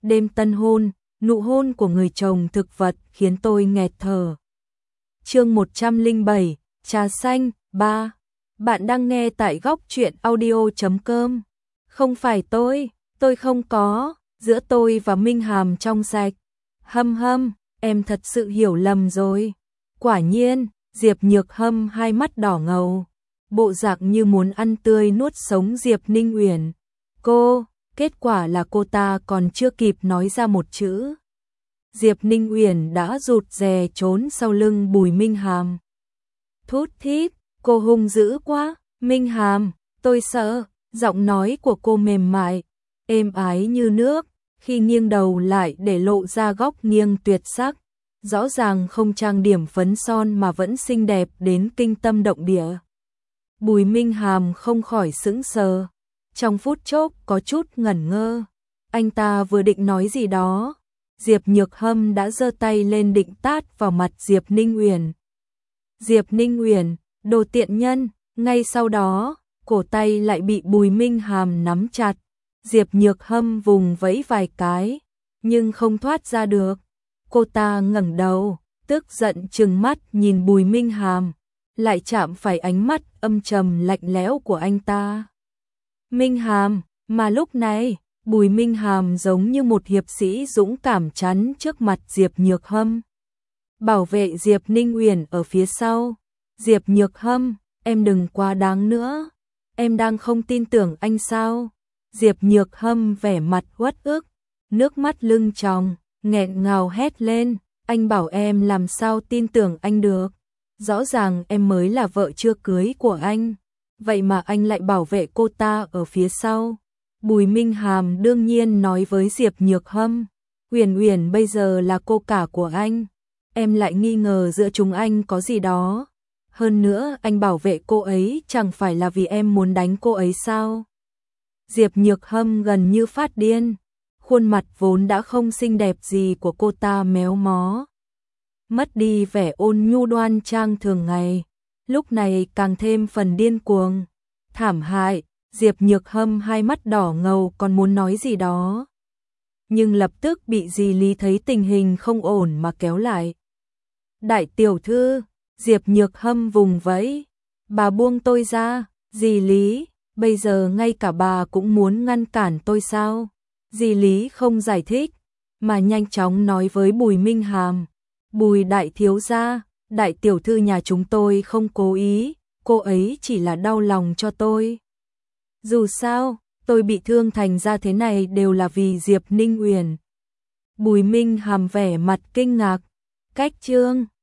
đêm tân hôn, nụ hôn của người chồng thực vật khiến tôi nghẹt thở. Chương 107, trà xanh 3. Bạn đang nghe tại góc truyện audio.com. Không phải tôi không có, giữa tôi và Minh Hàm trong sạch. Hâm, em thật sự hiểu lầm rồi. Quả nhiên, Diệp Nhược Hâm hai mắt đỏ ngầu, bộ dạng như muốn ăn tươi nuốt sống Diệp Ninh Uyển. Kết quả là cô ta còn chưa kịp nói ra một chữ. Diệp Ninh Uyển đã rụt rè trốn sau lưng Bùi Minh Hàm. Thút thít, cô hung dữ quá, Minh Hàm, tôi sợ. Giọng nói của cô mềm mại, êm ái như nước, khi nghiêng đầu lại để lộ ra góc nghiêng tuyệt sắc. Rõ ràng không trang điểm phấn son mà vẫn xinh đẹp đến kinh tâm động địa. Bùi Minh Hàm không khỏi sững sờ, trong phút chốc có chút ngẩn ngơ. Anh ta vừa định nói gì đó, Diệp Nhược Hâm đã giơ tay lên định tát vào mặt Diệp Ninh Uyển. Diệp Ninh Uyển, đồ tiện nhân, ngay sau đó, cổ tay lại bị Bùi Minh Hàm nắm chặt. Diệp Nhược Hâm vùng vẫy vài cái, nhưng không thoát ra được. Cô ta ngẩng đầu, tức giận trừng mắt nhìn Bùi Minh Hàm, lại chạm phải ánh mắt âm trầm lạnh lẽo của anh ta. Minh Hàm, mà lúc này, Bùi Minh Hàm giống như một hiệp sĩ dũng cảm chắn trước mặt Diệp Nhược Hâm. Bảo vệ Diệp Ninh Uyển ở phía sau. Diệp Nhược Hâm, em đừng quá đáng nữa. Em đang không tin tưởng anh sao? Diệp Nhược Hâm vẻ mặt uất ức, nước mắt lưng tròng, nghẹn ngào hét lên. Anh bảo em làm sao tin tưởng anh được? Rõ ràng em mới là vợ chưa cưới của anh. Vậy mà anh lại bảo vệ cô ta ở phía sau. Bùi Minh Hàm đương nhiên nói với Diệp Nhược Hâm, Uyển Uyển bây giờ là cô cả của anh. Em lại nghi ngờ giữa chúng anh có gì đó. Hơn nữa anh bảo vệ cô ấy chẳng phải là vì em muốn đánh cô ấy sao? Diệp Nhược Hâm gần như phát điên, khuôn mặt vốn đã không xinh đẹp gì của cô ta méo mó, mất đi vẻ ôn nhu đoan trang thường ngày, lúc này càng thêm phần điên cuồng, thảm hại. Diệp Nhược Hâm hai mắt đỏ ngầu còn muốn nói gì đó, nhưng lập tức bị dì Lý thấy tình hình không ổn mà kéo lại. Đại tiểu thư, Diệp Nhược Hâm vùng vẫy, bà buông tôi ra. Dì Lý, bây giờ ngay cả bà cũng muốn ngăn cản tôi sao? Dì Lý không giải thích, mà nhanh chóng nói với Bùi Minh Hàm, Bùi đại thiếu gia, đại tiểu thư nhà chúng tôi không cố ý, cô ấy chỉ là đau lòng cho tôi. Dù sao, tôi bị thương thành ra thế này đều là vì Diệp Ninh Uyển. Bùi Minh Hàm vẻ mặt kinh ngạc, cách chương